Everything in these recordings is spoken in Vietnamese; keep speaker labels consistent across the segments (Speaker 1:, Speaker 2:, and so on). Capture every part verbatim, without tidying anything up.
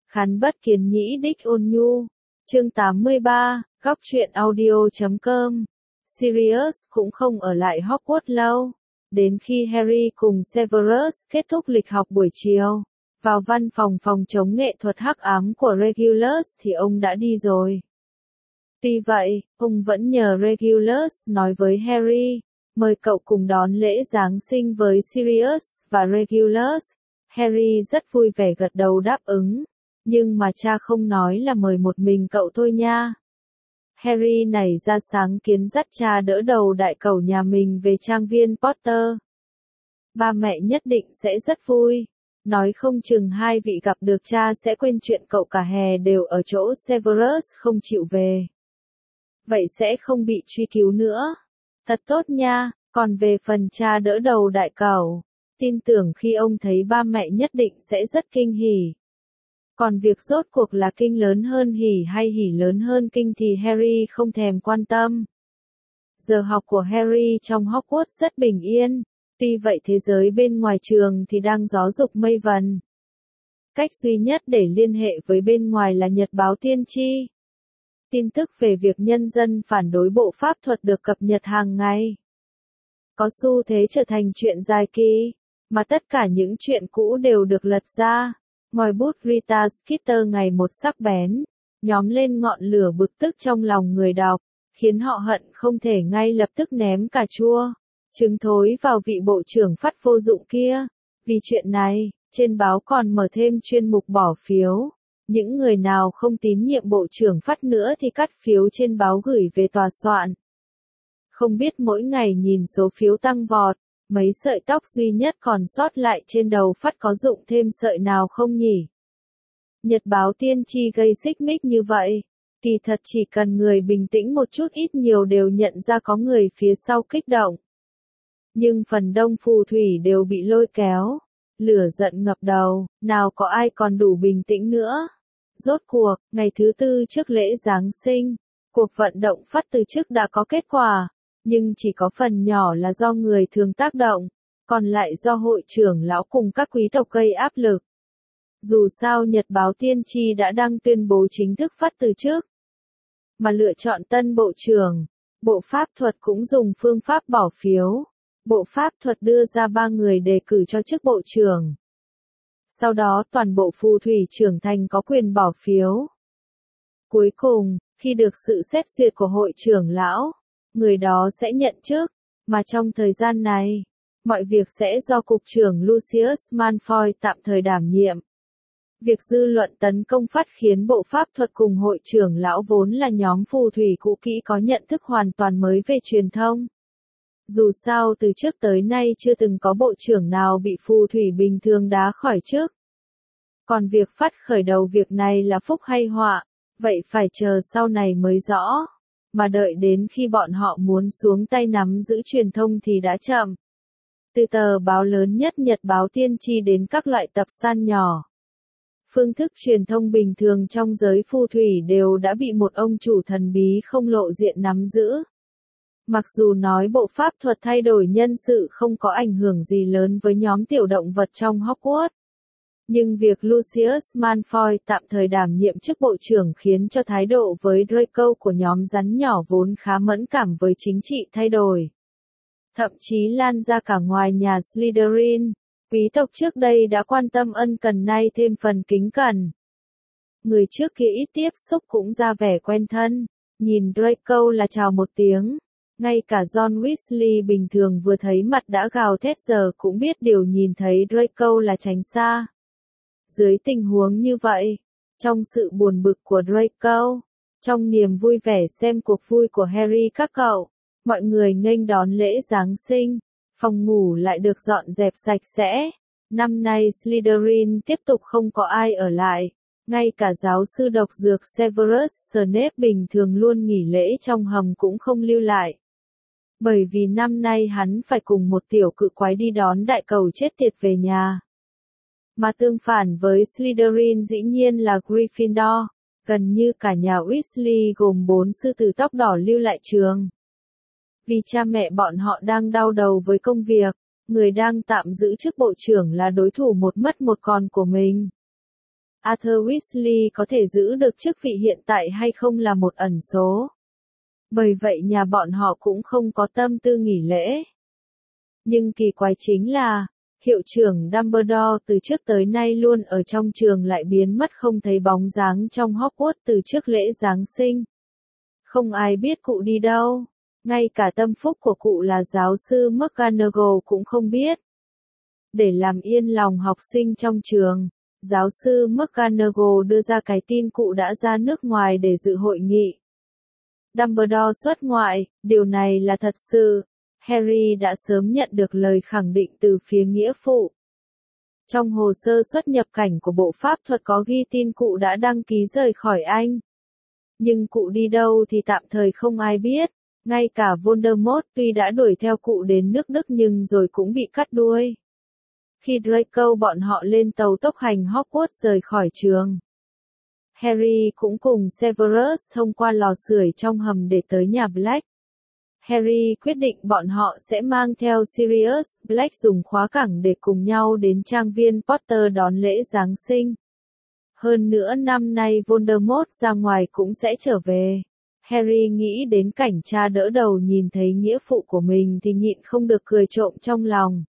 Speaker 1: Khán bất kiến nhĩ đích ôn nhu. Chương tám mươi ba, góc truyện audio chấm com. Sirius cũng không ở lại Hogwarts lâu. Đến khi Harry cùng Severus kết thúc lịch học buổi chiều, vào văn phòng phòng chống nghệ thuật hắc ám của Regulus thì ông đã đi rồi. Tuy vậy, ông vẫn nhờ Regulus nói với Harry, mời cậu cùng đón lễ Giáng sinh với Sirius và Regulus. Harry rất vui vẻ gật đầu đáp ứng, nhưng mà cha không nói là mời một mình cậu thôi nha. Harry nảy ra sáng kiến dắt cha đỡ đầu đại cẩu nhà mình về trang viên Potter. Ba mẹ nhất định sẽ rất vui. Nói không chừng hai vị gặp được cha sẽ quên chuyện cậu cả hè đều ở chỗ Severus không chịu về. Vậy sẽ không bị truy cứu nữa. Thật tốt nha, còn về phần cha đỡ đầu đại cẩu, tin tưởng khi ông thấy ba mẹ nhất định sẽ rất kinh hỉ. Còn việc rốt cuộc là kinh lớn hơn hỉ hay hỉ lớn hơn kinh thì Harry không thèm quan tâm. Giờ học của Harry trong Hogwarts rất bình yên, tuy vậy thế giới bên ngoài trường thì đang gió dục mây vần. Cách duy nhất để liên hệ với bên ngoài là nhật báo tiên tri. Tin tức về việc nhân dân phản đối bộ pháp thuật được cập nhật hàng ngày. Có xu thế trở thành chuyện dài kỳ, mà tất cả những chuyện cũ đều được lật ra. Ngòi bút Rita Skeeter ngày một sắc bén, nhóm lên ngọn lửa bực tức trong lòng người đọc, khiến họ hận không thể ngay lập tức ném cà chua, trứng thối vào vị bộ trưởng phát vô dụng kia. Vì chuyện này, trên báo còn mở thêm chuyên mục bỏ phiếu. Những người nào không tín nhiệm bộ trưởng phát nữa thì cắt phiếu trên báo gửi về tòa soạn. Không biết mỗi ngày nhìn số phiếu tăng vọt, mấy sợi tóc duy nhất còn sót lại trên đầu phát có dụng thêm sợi nào không nhỉ? Nhật báo tiên tri gây xích mích như vậy, kỳ thật chỉ cần người bình tĩnh một chút ít nhiều đều nhận ra có người phía sau kích động. Nhưng phần đông phù thủy đều bị lôi kéo, lửa giận ngập đầu, nào có ai còn đủ bình tĩnh nữa. Rốt cuộc, ngày thứ tư trước lễ Giáng sinh, cuộc vận động phát từ chức đã có kết quả. Nhưng chỉ có phần nhỏ là do người thường tác động, còn lại do hội trưởng lão cùng các quý tộc gây áp lực. Dù sao Nhật báo tiên tri đã đăng tuyên bố chính thức phát từ chức, mà lựa chọn tân bộ trưởng, bộ pháp thuật cũng dùng phương pháp bỏ phiếu. Bộ pháp thuật đưa ra ba người đề cử cho chức bộ trưởng. Sau đó toàn bộ phù thủy trưởng thành có quyền bỏ phiếu. Cuối cùng, khi được sự xét duyệt của hội trưởng lão, người đó sẽ nhận chức, mà trong thời gian này, mọi việc sẽ do cục trưởng Lucius Malfoy tạm thời đảm nhiệm. Việc dư luận tấn công phát khiến bộ pháp thuật cùng hội trưởng lão vốn là nhóm phù thủy cũ kỹ có nhận thức hoàn toàn mới về truyền thông. Dù sao từ trước tới nay chưa từng có bộ trưởng nào bị phù thủy bình thường đá khỏi chức. Còn việc phát khởi đầu việc này là phúc hay họa, vậy phải chờ sau này mới rõ. Mà đợi đến khi bọn họ muốn xuống tay nắm giữ truyền thông thì đã chậm. Từ tờ báo lớn nhất Nhật báo tiên tri đến các loại tập san nhỏ. Phương thức truyền thông bình thường trong giới phù thủy đều đã bị một ông chủ thần bí không lộ diện nắm giữ. Mặc dù nói bộ pháp thuật thay đổi nhân sự không có ảnh hưởng gì lớn với nhóm tiểu động vật trong Hogwarts. Nhưng việc Lucius Malfoy tạm thời đảm nhiệm chức bộ trưởng khiến cho thái độ với Draco của nhóm rắn nhỏ vốn khá mẫn cảm với chính trị thay đổi. Thậm chí lan ra cả ngoài nhà Slytherin, quý tộc trước đây đã quan tâm ân cần nay thêm phần kính cẩn. Người trước kia ít tiếp xúc cũng ra vẻ quen thân, nhìn Draco là chào một tiếng. Ngay cả John Weasley bình thường vừa thấy mặt đã gào thét giờ cũng biết điều nhìn thấy Draco là tránh xa. Dưới tình huống như vậy, trong sự buồn bực của Draco, trong niềm vui vẻ xem cuộc vui của Harry các cậu, mọi người nghênh đón lễ Giáng sinh, phòng ngủ lại được dọn dẹp sạch sẽ. Năm nay Slytherin tiếp tục không có ai ở lại, ngay cả giáo sư độc dược Severus Snape bình thường luôn nghỉ lễ trong hầm cũng không lưu lại. Bởi vì năm nay hắn phải cùng một tiểu cự quái đi đón đại cẩu chết tiệt về nhà. Mà tương phản với Slytherin dĩ nhiên là Gryffindor, gần như cả nhà Weasley gồm bốn sư tử tóc đỏ lưu lại trường. Vì cha mẹ bọn họ đang đau đầu với công việc, người đang tạm giữ chức bộ trưởng là đối thủ một mất một còn của mình. Arthur Weasley có thể giữ được chức vị hiện tại hay không là một ẩn số. Bởi vậy nhà bọn họ cũng không có tâm tư nghỉ lễ. Nhưng kỳ quái chính là, hiệu trưởng Dumbledore từ trước tới nay luôn ở trong trường lại biến mất không thấy bóng dáng trong Hogwarts từ trước lễ Giáng sinh. Không ai biết cụ đi đâu, ngay cả tâm phúc của cụ là giáo sư McGonagall cũng không biết. Để làm yên lòng học sinh trong trường, giáo sư McGonagall đưa ra cái tin cụ đã ra nước ngoài để dự hội nghị. Dumbledore xuất ngoại, điều này là thật sự. Harry đã sớm nhận được lời khẳng định từ phía nghĩa phụ. Trong hồ sơ xuất nhập cảnh của Bộ Pháp thuật có ghi tin cụ đã đăng ký rời khỏi Anh. Nhưng cụ đi đâu thì tạm thời không ai biết, ngay cả Voldemort tuy đã đuổi theo cụ đến nước Đức nhưng rồi cũng bị cắt đuôi. Khi Draco bọn họ lên tàu tốc hành Hogwarts rời khỏi trường, Harry cũng cùng Severus thông qua lò sưởi trong hầm để tới nhà Black. Harry quyết định bọn họ sẽ mang theo Sirius Black dùng khóa cảng để cùng nhau đến trang viên Potter đón lễ Giáng sinh. Hơn nữa năm nay Voldemort ra ngoài cũng sẽ trở về. Harry nghĩ đến cảnh cha đỡ đầu nhìn thấy nghĩa phụ của mình thì nhịn không được cười trộm trong lòng.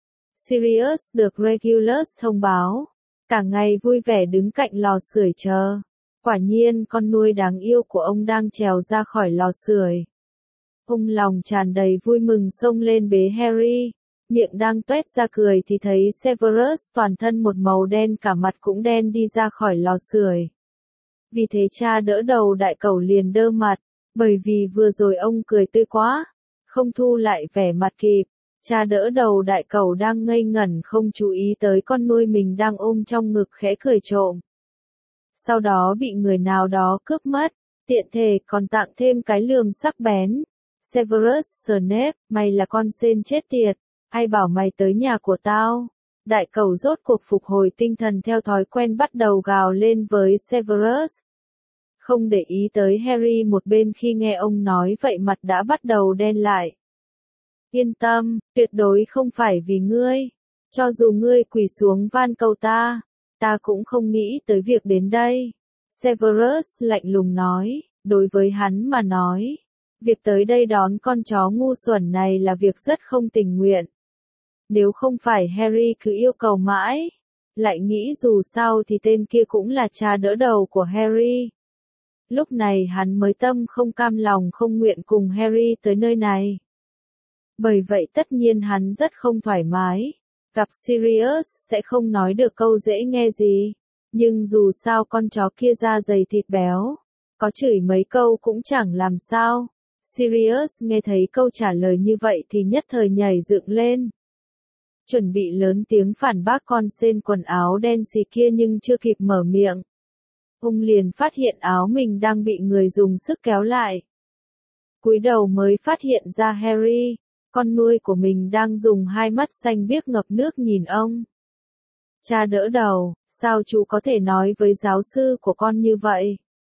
Speaker 1: Sirius được Regulus thông báo, cả ngày vui vẻ đứng cạnh lò sưởi chờ. Quả nhiên con nuôi đáng yêu của ông đang trèo ra khỏi lò sưởi. Ông lòng tràn đầy vui mừng xông lên bế Harry, miệng đang tuét ra cười thì thấy Severus toàn thân một màu đen cả mặt cũng đen đi ra khỏi lò sưởi. Vì thế cha đỡ đầu đại cẩu liền đơ mặt, bởi vì vừa rồi ông cười tươi quá, không thu lại vẻ mặt kịp. Cha đỡ đầu đại cẩu đang ngây ngẩn không chú ý tới con nuôi mình đang ôm trong ngực khẽ cười trộm. Sau đó bị người nào đó cướp mất, tiện thể còn tặng thêm cái lườm sắc bén. Severus Snape, mày là con sên chết tiệt, ai bảo mày tới nhà của tao? Đại cẩu rốt cuộc phục hồi tinh thần theo thói quen bắt đầu gào lên với Severus. Không để ý tới Harry một bên khi nghe ông nói vậy mặt đã bắt đầu đen lại. Yên tâm, tuyệt đối không phải vì ngươi. Cho dù ngươi quỳ xuống van cầu ta, ta cũng không nghĩ tới việc đến đây. Severus lạnh lùng nói, đối với hắn mà nói, việc tới đây đón con chó ngu xuẩn này là việc rất không tình nguyện. Nếu không phải Harry cứ yêu cầu mãi, lại nghĩ dù sao thì tên kia cũng là cha đỡ đầu của Harry. Lúc này hắn mới tâm không cam lòng không nguyện cùng Harry tới nơi này. Bởi vậy tất nhiên hắn rất không thoải mái. Gặp Sirius sẽ không nói được câu dễ nghe gì. Nhưng dù sao con chó kia da dày thịt béo, có chửi mấy câu cũng chẳng làm sao. Sirius nghe thấy câu trả lời như vậy thì nhất thời nhảy dựng lên. Chuẩn bị lớn tiếng phản bác con sên quần áo đen xì kia nhưng chưa kịp mở miệng. Ông liền phát hiện áo mình đang bị người dùng sức kéo lại. Cúi đầu mới phát hiện ra Harry, con nuôi của mình đang dùng hai mắt xanh biếc ngập nước nhìn ông. Cha đỡ đầu, sao chú có thể nói với giáo sư của con như vậy?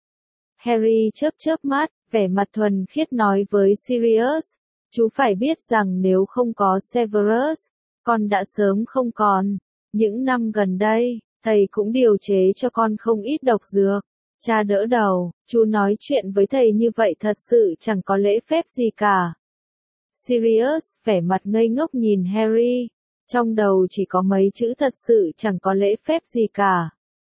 Speaker 1: Harry chớp chớp mắt, vẻ mặt thuần khiết nói với Sirius, chú phải biết rằng nếu không có Severus, con đã sớm không còn. Những năm gần đây, thầy cũng điều chế cho con không ít độc dược. Cha đỡ đầu, chú nói chuyện với thầy như vậy thật sự chẳng có lễ phép gì cả. Sirius, vẻ mặt ngây ngốc nhìn Harry, trong đầu chỉ có mấy chữ thật sự chẳng có lễ phép gì cả.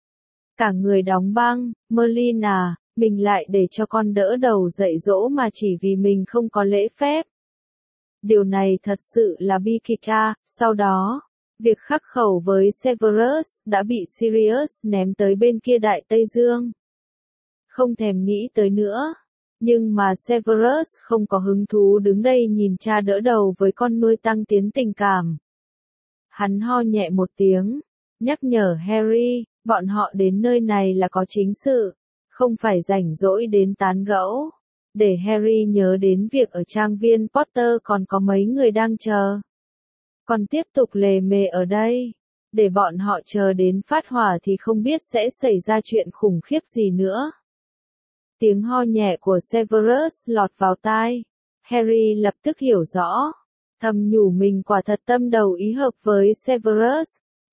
Speaker 1: Cả người đóng băng, Merlin à, mình lại để cho con đỡ đầu dạy dỗ mà chỉ vì mình không có lễ phép. Điều này thật sự là bi kịch à, sau đó, việc khắc khẩu với Severus đã bị Sirius ném tới bên kia Đại Tây Dương. Không thèm nghĩ tới nữa. Nhưng mà Severus không có hứng thú đứng đây nhìn cha đỡ đầu với con nuôi tăng tiến tình cảm. Hắn ho nhẹ một tiếng, nhắc nhở Harry, bọn họ đến nơi này là có chính sự, không phải rảnh rỗi đến tán gẫu. Để Harry nhớ đến việc ở trang viên Potter còn có mấy người đang chờ. Còn tiếp tục lề mề ở đây, để bọn họ chờ đến phát hỏa thì không biết sẽ xảy ra chuyện khủng khiếp gì nữa. Tiếng ho nhẹ của Severus lọt vào tai. Harry lập tức hiểu rõ. Thầm nhủ mình quả thật tâm đầu ý hợp với Severus.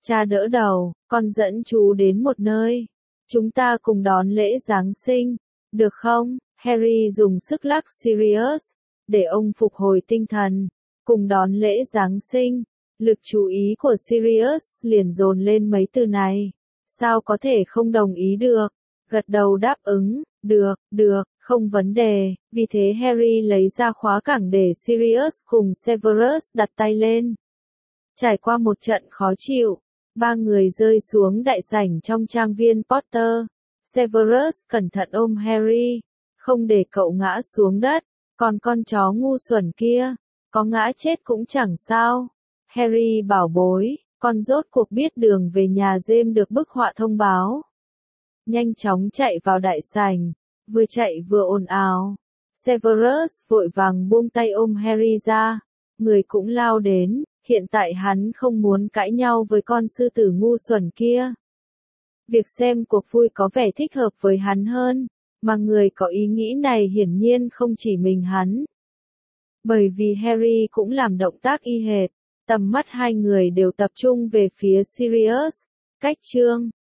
Speaker 1: Cha đỡ đầu, con dẫn chú đến một nơi. Chúng ta cùng đón lễ Giáng sinh, được không? Harry dùng sức lắc Sirius, để ông phục hồi tinh thần. Cùng đón lễ Giáng sinh, lực chú ý của Sirius liền dồn lên mấy từ này. Sao có thể không đồng ý được? Gật đầu đáp ứng, được, được, không vấn đề. Vì thế Harry lấy ra khóa cảng để Sirius cùng Severus đặt tay lên. Trải qua một trận khó chịu, ba người rơi xuống đại sảnh trong trang viên Potter. Severus cẩn thận ôm Harry, không để cậu ngã xuống đất. Còn con chó ngu xuẩn kia, có ngã chết cũng chẳng sao. Harry bảo bối, con rốt cuộc biết đường về nhà James được bức họa thông báo. Nhanh chóng chạy vào đại sảnh, vừa chạy vừa ồn ào. Severus vội vàng buông tay ôm Harry ra, người cũng lao đến, hiện tại hắn không muốn cãi nhau với con sư tử ngu xuẩn kia. Việc xem cuộc vui có vẻ thích hợp với hắn hơn, mà người có ý nghĩ này hiển nhiên không chỉ mình hắn. Bởi vì Harry cũng làm động tác y hệt, tầm mắt hai người đều tập trung về phía Sirius. Cách chương